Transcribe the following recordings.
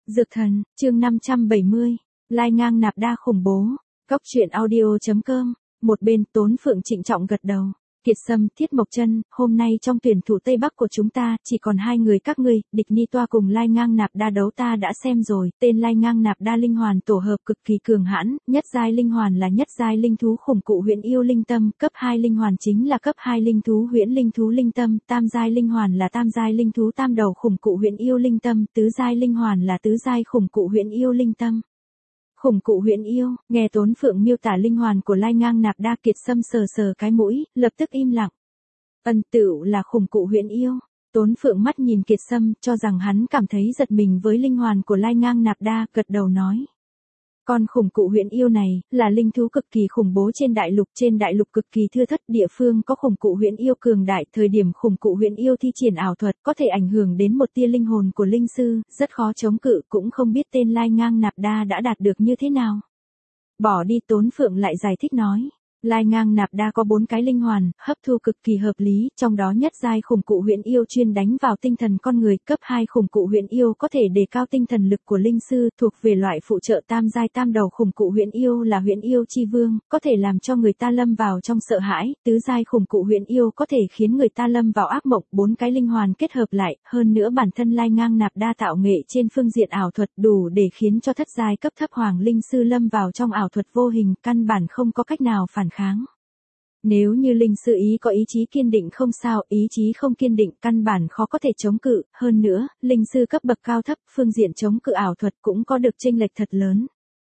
Dược thần, chương 570, lai ngang nạp đa khủng bố, Cóc truyện audio.com, một bên Tốn Phượng trịnh trọng gật đầu. Kiệt Sâm, Thiết Mộc Chân, hôm nay trong tuyển thủ Tây Bắc của chúng ta, chỉ còn hai người các ngươi, địch Ni Toa cùng lai ngang nạp đa đấu ta đã xem rồi, tên lai ngang nạp đa linh hoàn tổ hợp cực kỳ cường hãn, nhất giai linh hoàn là nhất giai linh thú khủng cụ huyễn yêu linh tâm, cấp 2 linh hoàn chính là cấp 2 linh thú huyễn linh thú linh tâm, tam giai linh hoàn là tam giai linh thú tam đầu khủng cụ huyễn yêu linh tâm, tứ giai linh hoàn là tứ giai khủng cụ huyễn yêu linh tâm. Khủng cụ huyễn yêu, nghe Tốn Phượng miêu tả linh hoàn của lai ngang nạp đa, Kiệt Sâm sờ sờ cái mũi, lập tức im lặng. Ân tựu là khủng cụ huyễn yêu. Tốn Phượng mắt nhìn Kiệt Sâm, cho rằng hắn cảm thấy giật mình với linh hoàn của lai ngang nạp đa, gật đầu nói. Con khủng cụ huyễn yêu này, là linh thú cực kỳ khủng bố trên đại lục cực kỳ thưa thất, địa phương có khủng cụ huyễn yêu cường đại, thời điểm khủng cụ huyễn yêu thi triển ảo thuật, có thể ảnh hưởng đến một tia linh hồn của linh sư, rất khó chống cự, cũng không biết tên lai ngang nạp đa đã đạt được như thế nào. Bỏ đi, Tốn Phượng lại giải thích nói. Lai ngang nạp đa có 4 cái linh hoàn, hấp thu cực kỳ hợp lý, trong đó nhất giai khủng cụ huyễn yêu chuyên đánh vào tinh thần con người, cấp 2 khủng cụ huyễn yêu có thể đề cao tinh thần lực của linh sư, thuộc về loại phụ trợ tam giai tam đầu khủng cụ huyễn yêu là huyễn yêu chi vương, có thể làm cho người ta lâm vào trong sợ hãi, tứ giai khủng cụ huyễn yêu có thể khiến người ta lâm vào ác mộng, 4 cái linh hoàn kết hợp lại, hơn nữa bản thân lai ngang nạp đa tạo nghệ trên phương diện ảo thuật đủ để khiến cho thất giai cấp thấp hoàng linh sư lâm vào trong ảo thuật vô hình, căn bản không có cách nào phản kháng. Nếu như linh sư ý có ý chí kiên định không sao, ý chí không kiên định căn bản khó có thể chống cự, hơn nữa, linh sư cấp bậc cao thấp, phương diện chống cự ảo thuật cũng có được chênh lệch thật lớn.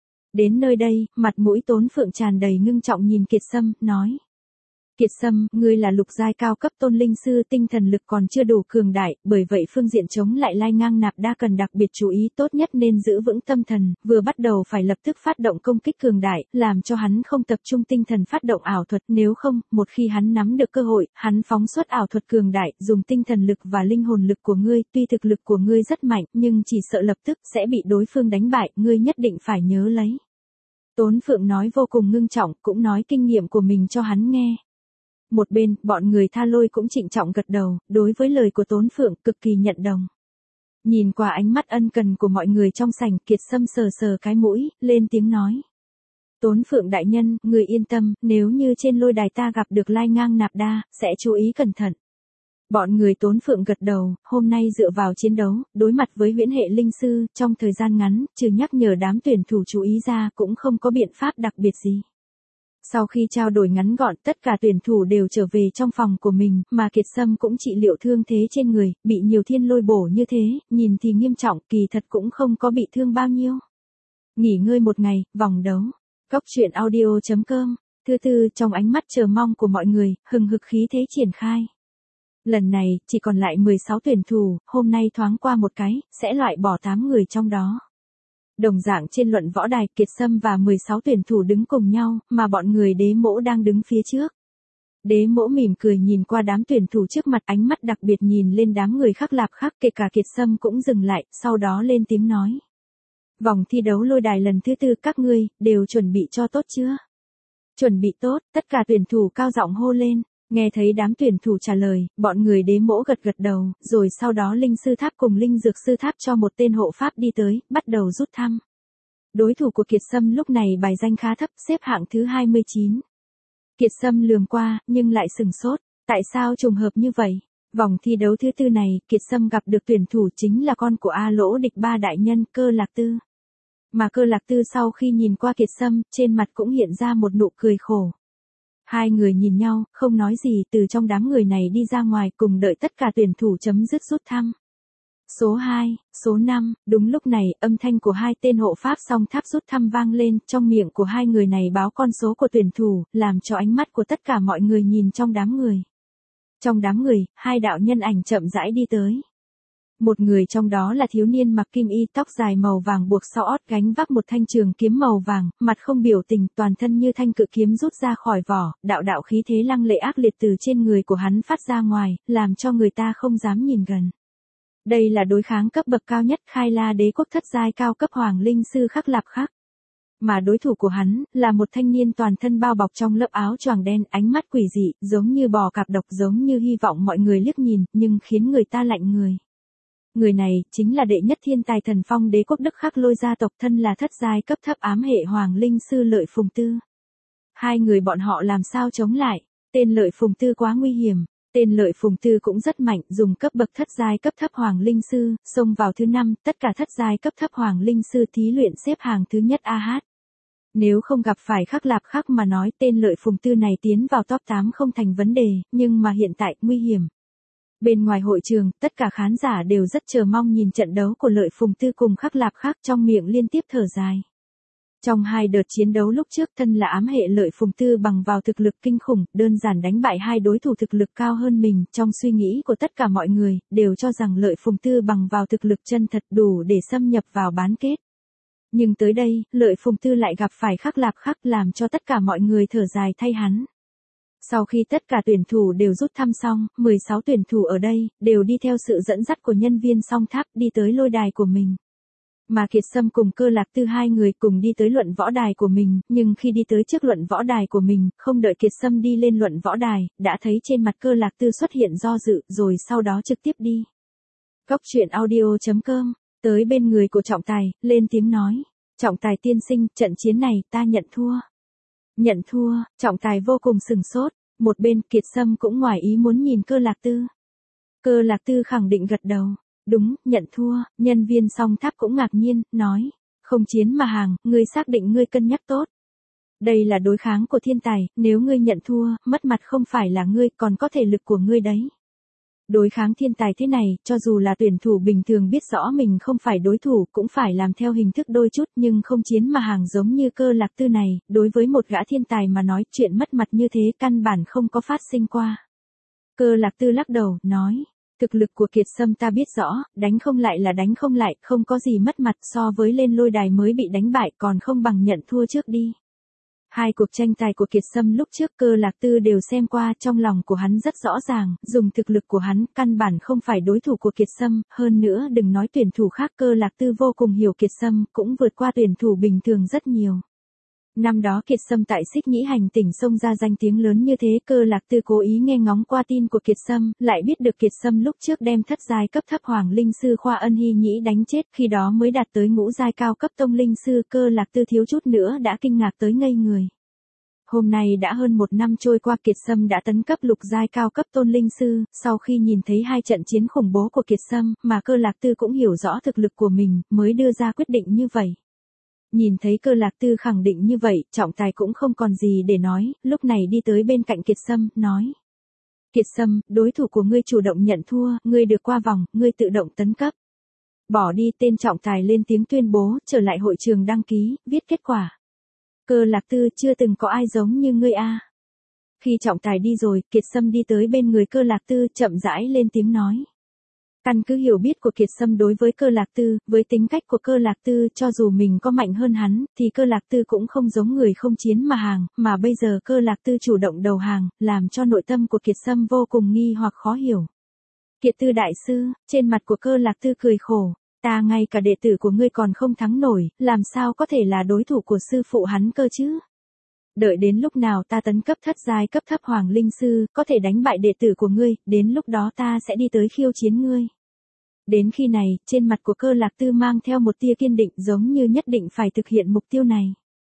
Đến nơi đây, mặt mũi Tốn Phượng tràn đầy ngưng trọng nhìn Kiệt Sâm, nói. Kiệt Sâm, ngươi là lục giai cao cấp tôn linh sư, tinh thần lực còn chưa đủ cường đại, bởi vậy phương diện chống lại lai ngang nạp đa cần đặc biệt chú ý, tốt nhất nên giữ vững tâm thần, vừa bắt đầu phải lập tức phát động công kích cường đại, làm cho hắn không tập trung tinh thần phát động ảo thuật, nếu không, một khi hắn nắm được cơ hội, hắn phóng xuất ảo thuật cường đại, dùng tinh thần lực và linh hồn lực của ngươi, tuy thực lực của ngươi rất mạnh, nhưng chỉ sợ lập tức sẽ bị đối phương đánh bại, ngươi nhất định phải nhớ lấy. Tốn Phượng nói vô cùng ngưng trọng, cũng nói kinh nghiệm của mình cho hắn nghe. Một bên, bọn người Tha Lôi cũng trịnh trọng gật đầu, đối với lời của Tốn Phượng, cực kỳ nhận đồng. Nhìn qua ánh mắt ân cần của mọi người trong sảnh, Kiệt Sâm sờ sờ cái mũi, lên tiếng nói. Tốn Phượng đại nhân, người yên tâm, nếu như trên lôi đài ta gặp được lai ngang nạp đa, sẽ chú ý cẩn thận. Bọn người Tốn Phượng gật đầu, hôm nay dựa vào chiến đấu, đối mặt với huyễn hệ linh sư, trong thời gian ngắn, trừ nhắc nhở đám tuyển thủ chú ý ra, cũng không có biện pháp đặc biệt gì. Sau khi trao đổi ngắn gọn, tất cả tuyển thủ đều trở về trong phòng của mình, mà Kiệt Sâm cũng trị liệu thương thế trên người, bị nhiều thiên lôi bổ như thế, nhìn thì nghiêm trọng, kỳ thật cũng không có bị thương bao nhiêu. Nghỉ ngơi một ngày, vòng đấu. Cóc truyện audio.com, thứ tư trong ánh mắt chờ mong của mọi người, hừng hực khí thế triển khai. Lần này, chỉ còn lại 16 tuyển thủ, hôm nay thoáng qua một cái, sẽ loại bỏ 8 người trong đó. Đồng dạng trên luận võ đài, Kiệt Sâm và 16 tuyển thủ đứng cùng nhau, mà bọn người Đế Mỗ đang đứng phía trước. Đế Mỗ mỉm cười nhìn qua đám tuyển thủ trước mặt, ánh mắt đặc biệt nhìn lên đám người khác lạp khác, kể cả Kiệt Sâm cũng dừng lại, sau đó lên tiếng nói. Vòng thi đấu lôi đài lần thứ 4 các ngươi, đều chuẩn bị cho tốt chưa? Chuẩn bị tốt, tất cả tuyển thủ cao giọng hô lên. Nghe thấy đám tuyển thủ trả lời, bọn người Đế Mỗ gật gật đầu, rồi sau đó linh sư tháp cùng linh dược sư tháp cho một tên hộ pháp đi tới, bắt đầu rút thăm. Đối thủ của Kiệt Sâm lúc này bài danh khá thấp, xếp hạng thứ 29. Kiệt Sâm lườm qua, nhưng lại sừng sốt, tại sao trùng hợp như vậy? Vòng thi đấu thứ 4 này, Kiệt Sâm gặp được tuyển thủ chính là con của A Lỗ địch ba đại nhân, Cơ Lạc Tư. Mà Cơ Lạc Tư sau khi nhìn qua Kiệt Sâm, trên mặt cũng hiện ra một nụ cười khổ. Hai người nhìn nhau, không nói gì, từ trong đám người này đi ra ngoài cùng đợi tất cả tuyển thủ chấm dứt rút thăm. Số 2, số 5, đúng lúc này, âm thanh của hai tên hộ pháp song tháp rút thăm vang lên, trong miệng của hai người này báo con số của tuyển thủ, làm cho ánh mắt của tất cả mọi người nhìn trong đám người. Trong đám người, hai đạo nhân ảnh chậm rãi đi tới. Một người trong đó là thiếu niên mặc kim y, tóc dài màu vàng buộc sau ót, gánh vác một thanh trường kiếm màu vàng, mặt không biểu tình, toàn thân như thanh cự kiếm rút ra khỏi vỏ, đạo khí thế lăng lệ ác liệt từ trên người của hắn phát ra ngoài, làm cho người ta không dám nhìn gần. Đây là đối kháng cấp bậc cao nhất, Khai La đế quốc thất giai cao cấp hoàng linh sư Khắc Lạp Khắc. Mà đối thủ của hắn, là một thanh niên toàn thân bao bọc trong lớp áo choàng đen, ánh mắt quỷ dị, giống như bò cạp độc, giống như hy vọng mọi người liếc nhìn, nhưng khiến người ta lạnh người. Người này, chính là đệ nhất thiên tài thần phong đế quốc Đức Khắc Lôi gia tộc, thân là thất giai cấp thấp ám hệ hoàng linh sư Lợi Phùng Tư. Hai người bọn họ làm sao chống lại, tên Lợi Phùng Tư quá nguy hiểm. Tên Lợi Phùng Tư cũng rất mạnh, dùng cấp bậc thất giai cấp thấp hoàng linh sư, xông vào thứ 5, tất cả thất giai cấp thấp hoàng linh sư thí luyện xếp hàng thứ nhất AH. Nếu không gặp phải Khắc Lạp Khắc mà nói, tên Lợi Phùng Tư này tiến vào top 8 không thành vấn đề, nhưng mà hiện tại, nguy hiểm. Bên ngoài hội trường, tất cả khán giả đều rất chờ mong nhìn trận đấu của Lợi Phùng Tư cùng Khắc Lạp Khắc, trong miệng liên tiếp thở dài. Trong hai đợt chiến đấu lúc trước, thân là ám hệ Lợi Phùng Tư bằng vào thực lực kinh khủng, đơn giản đánh bại hai đối thủ thực lực cao hơn mình. Trong suy nghĩ của tất cả mọi người, đều cho rằng Lợi Phùng Tư bằng vào thực lực chân thật đủ để xâm nhập vào bán kết. Nhưng tới đây, Lợi Phùng Tư lại gặp phải Khắc Lạp Khắc, làm cho tất cả mọi người thở dài thay hắn. Sau khi tất cả tuyển thủ đều rút thăm xong, 16 tuyển thủ ở đây, đều đi theo sự dẫn dắt của nhân viên song tháp đi tới lôi đài của mình. Mà Kiệt Sâm cùng Cơ Lạc Tư hai người cùng đi tới luận võ đài của mình, nhưng khi đi tới trước luận võ đài của mình, không đợi Kiệt Sâm đi lên luận võ đài, đã thấy trên mặt Cơ Lạc Tư xuất hiện do dự, rồi sau đó trực tiếp đi. Cốc truyện audio.com, tới bên người của trọng tài, lên tiếng nói. Trọng tài tiên sinh, trận chiến này, ta nhận thua. Nhận thua, trọng tài vô cùng sừng sốt, một bên Kiệt Sâm cũng ngoài ý muốn nhìn Cơ Lạc Tư. Cơ Lạc Tư khẳng định gật đầu. Đúng, nhận thua, nhân viên song tháp cũng ngạc nhiên, nói. Không chiến mà hàng, ngươi xác định ngươi cân nhắc tốt. Đây là đối kháng của thiên tài, nếu ngươi nhận thua, mất mặt không phải là ngươi, còn có thể lực của ngươi đấy. Đối kháng thiên tài thế này, cho dù là tuyển thủ bình thường biết rõ mình không phải đối thủ, cũng phải làm theo hình thức đôi chút, nhưng không chiến mà hàng giống như Cơ Lạc Tư này, đối với một gã thiên tài mà nói chuyện mất mặt như thế căn bản không có phát sinh qua. Cơ Lạc Tư lắc đầu, nói. Thực lực của Kiệt Sâm ta biết rõ, đánh không lại là đánh không lại, không có gì mất mặt, so với lên lôi đài mới bị đánh bại còn không bằng nhận thua trước đi. Hai cuộc tranh tài của Kiệt Sâm lúc trước Cơ Lạc Tư đều xem qua, trong lòng của hắn rất rõ ràng, dùng thực lực của hắn, căn bản không phải đối thủ của Kiệt Sâm, hơn nữa đừng nói tuyển thủ khác, Cơ Lạc Tư vô cùng hiểu Kiệt Sâm, cũng vượt qua tuyển thủ bình thường rất nhiều. Năm đó Kiệt Sâm tại Xích Nhĩ Hành tỉnh xông ra danh tiếng lớn như thế, Cơ Lạc Tư cố ý nghe ngóng qua tin của Kiệt Sâm, lại biết được Kiệt Sâm lúc trước đem thất giai cấp thấp hoàng linh sư Khoa Ân Hy Nhĩ đánh chết, khi đó mới đạt tới ngũ giai cao cấp tông linh sư, Cơ Lạc Tư thiếu chút nữa đã kinh ngạc tới ngây người. Hôm nay đã hơn 1 năm trôi qua, Kiệt Sâm đã tấn cấp lục giai cao cấp tôn linh sư, sau khi nhìn thấy hai trận chiến khủng bố của Kiệt Sâm, mà Cơ Lạc Tư cũng hiểu rõ thực lực của mình, mới đưa ra quyết định như vậy. Nhìn thấy Cơ Lạc Tư khẳng định như vậy, trọng tài cũng không còn gì để nói, lúc này đi tới bên cạnh Kiệt Sâm, nói. Kiệt Sâm, đối thủ của ngươi chủ động nhận thua, ngươi được qua vòng, ngươi tự động tấn cấp. Bỏ đi, tên trọng tài lên tiếng tuyên bố, trở lại hội trường đăng ký, viết kết quả. Cơ Lạc Tư, chưa từng có ai giống như ngươi a. Khi trọng tài đi rồi, Kiệt Sâm đi tới bên người Cơ Lạc Tư, chậm rãi lên tiếng nói. Căn cứ hiểu biết của Kiệt Sâm đối với Cơ Lạc Tư, với tính cách của Cơ Lạc Tư, cho dù mình có mạnh hơn hắn, thì Cơ Lạc Tư cũng không giống người không chiến mà hàng, mà bây giờ Cơ Lạc Tư chủ động đầu hàng, làm cho nội tâm của Kiệt Sâm vô cùng nghi hoặc khó hiểu. Kiệt Tư đại sư, trên mặt của Cơ Lạc Tư cười khổ, ta ngay cả đệ tử của ngươi còn không thắng nổi, làm sao có thể là đối thủ của sư phụ hắn cơ chứ? Đợi đến lúc nào ta tấn cấp thất giai cấp thấp hoàng linh sư, có thể đánh bại đệ tử của ngươi, đến lúc đó ta sẽ đi tới khiêu chiến ngươi. Đến khi này, trên mặt của Cơ Lạc Tư mang theo một tia kiên định, giống như nhất định phải thực hiện mục tiêu này.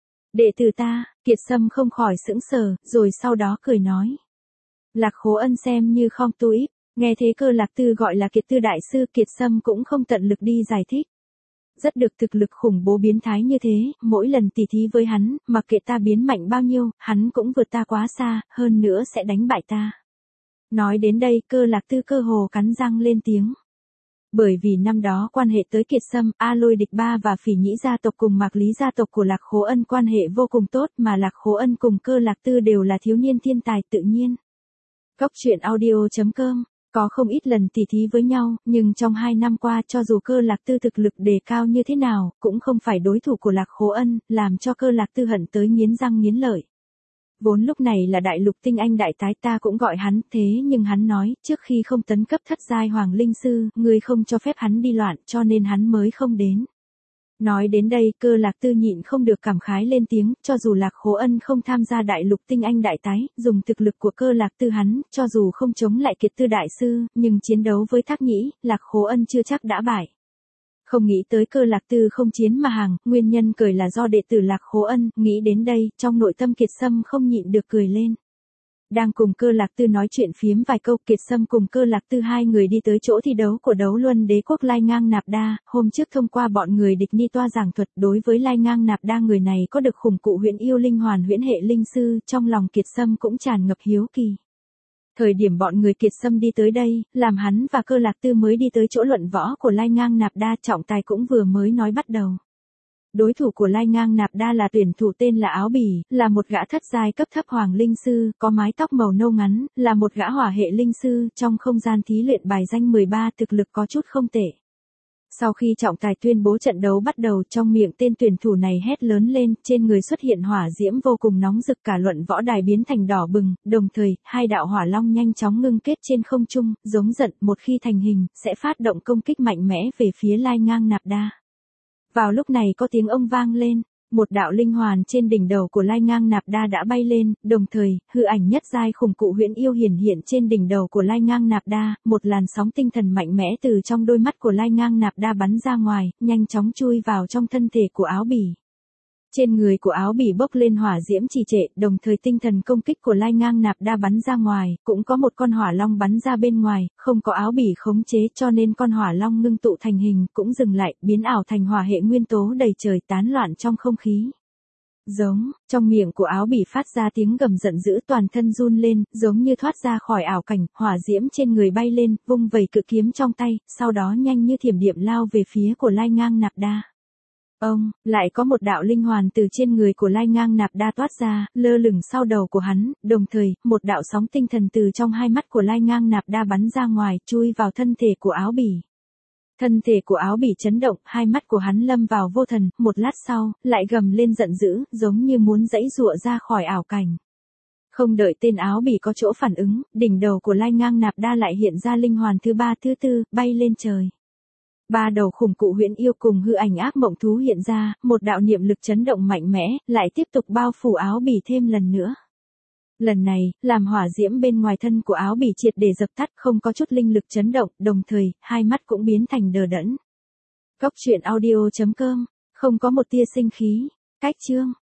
Đệ tử ta, Kiệt Sâm không khỏi sững sờ, rồi sau đó cười nói. Lạc Khố Ân xem như không tu ít, nghe thế Cơ Lạc Tư gọi là Kiệt Tư đại sư, Kiệt Sâm cũng không tận lực đi giải thích. Rất được thực lực khủng bố biến thái như thế, mỗi lần tỉ thí với hắn, mặc kệ ta biến mạnh bao nhiêu, hắn cũng vượt ta quá xa, hơn nữa sẽ đánh bại ta. Nói đến đây, Cơ Lạc Tư cơ hồ cắn răng lên tiếng. Bởi vì năm đó quan hệ tới Kiệt Sâm, A Lôi Địch Ba và Phỉ Nhĩ gia tộc cùng Mạc Lý gia tộc của Lạc Khố Ân quan hệ vô cùng tốt, mà Lạc Khố Ân cùng Cơ Lạc Tư đều là thiếu niên thiên tài tự nhiên. Cốc truyện audio.com, có không ít lần tỉ thí với nhau, nhưng trong 2 năm qua cho dù Cơ Lạc Tư thực lực đề cao như thế nào, cũng không phải đối thủ của Lạc Khố Ân, làm cho Cơ Lạc Tư hận tới nghiến răng nghiến lợi. Vốn lúc này là đại lục tinh anh đại tái, ta cũng gọi hắn, thế nhưng hắn nói, trước khi không tấn cấp thất giai hoàng linh sư, ngươi không cho phép hắn đi loạn, cho nên hắn mới không đến. Nói đến đây, Cơ Lạc Tư nhịn không được cảm khái lên tiếng, cho dù Lạc Khố Ân không tham gia đại lục tinh anh đại tái, dùng thực lực của Cơ Lạc Tư hắn, cho dù không chống lại Kiệt Tư đại sư, nhưng chiến đấu với Thác Nhĩ, Lạc Khố Ân chưa chắc đã bại. Không nghĩ tới Cơ Lạc Tư không chiến mà hàng, nguyên nhân cười là do đệ tử Lạc Khố Ân, nghĩ đến đây, trong nội tâm Kiệt Sâm không nhịn được cười lên. Đang cùng Cơ Lạc Tư nói chuyện phiếm vài câu, Kiệt Sâm cùng Cơ Lạc Tư hai người đi tới chỗ thi đấu của đấu luân đế quốc Lai Ngang Nạp Đa, hôm trước thông qua bọn người địch ni toa giảng thuật đối với Lai Ngang Nạp Đa người này có được khủng cụ huyễn yêu linh hoàn huyễn hệ linh sư, trong lòng Kiệt Sâm cũng tràn ngập hiếu kỳ. Thời điểm bọn người Kiệt Sâm đi tới đây, làm hắn và Cơ Lạc Tư mới đi tới chỗ luận võ của Lai Ngang Nạp Đa, trọng tài cũng vừa mới nói bắt đầu. Đối thủ của Lai Ngang Nạp Đa là tuyển thủ tên là Áo Bỉ, là một gã thất giai cấp thấp hoàng linh sư, có mái tóc màu nâu ngắn, là một gã hỏa hệ linh sư, trong không gian thí luyện bài danh 13 thực lực có chút không tệ. Sau khi trọng tài tuyên bố trận đấu bắt đầu, trong miệng tên tuyển thủ này hét lớn lên, trên người xuất hiện hỏa diễm vô cùng nóng rực, cả luận võ đài biến thành đỏ bừng, đồng thời, hai đạo hỏa long nhanh chóng ngưng kết trên không trung, giống giận, một khi thành hình, sẽ phát động công kích mạnh mẽ về phía Lai Ngang Nạp Đa. Vào lúc này có tiếng ông vang lên, một đạo linh hoàn trên đỉnh đầu của Lai Ngang Nạp Đa đã bay lên, đồng thời, hư ảnh nhất giai khủng cụ huyễn yêu hiển hiện trên đỉnh đầu của Lai Ngang Nạp Đa, một làn sóng tinh thần mạnh mẽ từ trong đôi mắt của Lai Ngang Nạp Đa bắn ra ngoài, nhanh chóng chui vào trong thân thể của Áo Bỉ. Trên người của Áo Bỉ bốc lên hỏa diễm trì trệ, đồng thời tinh thần công kích của Lai Ngang Nạp Đa bắn ra ngoài, cũng có một con hỏa long bắn ra bên ngoài, không có Áo Bỉ khống chế cho nên con hỏa long ngưng tụ thành hình, cũng dừng lại, biến ảo thành hỏa hệ nguyên tố đầy trời tán loạn trong không khí. Giống, trong miệng của Áo Bỉ phát ra tiếng gầm giận dữ, toàn thân run lên, giống như thoát ra khỏi ảo cảnh, hỏa diễm trên người bay lên, vung vẩy cự kiếm trong tay, sau đó nhanh như thiểm điện lao về phía của Lai Ngang Nạp Đa. Lại có một đạo linh hoàn từ trên người của Lai Ngang Nạp Đa toát ra, lơ lửng sau đầu của hắn, đồng thời, một đạo sóng tinh thần từ trong hai mắt của Lai Ngang Nạp Đa bắn ra ngoài, chui vào thân thể của Áo Bỉ. Thân thể của Áo Bỉ chấn động, hai mắt của hắn lâm vào vô thần, một lát sau, lại gầm lên giận dữ, giống như muốn giãy giụa ra khỏi ảo cảnh. Không đợi tên Áo Bỉ có chỗ phản ứng, đỉnh đầu của Lai Ngang Nạp Đa lại hiện ra linh hoàn thứ ba thứ tư, bay lên trời. Ba đầu khủng cụ huyễn yêu cùng hư ảnh ác mộng thú hiện ra, một đạo niệm lực chấn động mạnh mẽ, lại tiếp tục bao phủ Áo Bỉ thêm lần nữa. Lần này, làm hỏa diễm bên ngoài thân của Áo Bỉ triệt để dập tắt, không có chút linh lực chấn động, đồng thời, hai mắt cũng biến thành đờ đẫn. Góc truyện audio.com, không có một tia sinh khí. Cách chương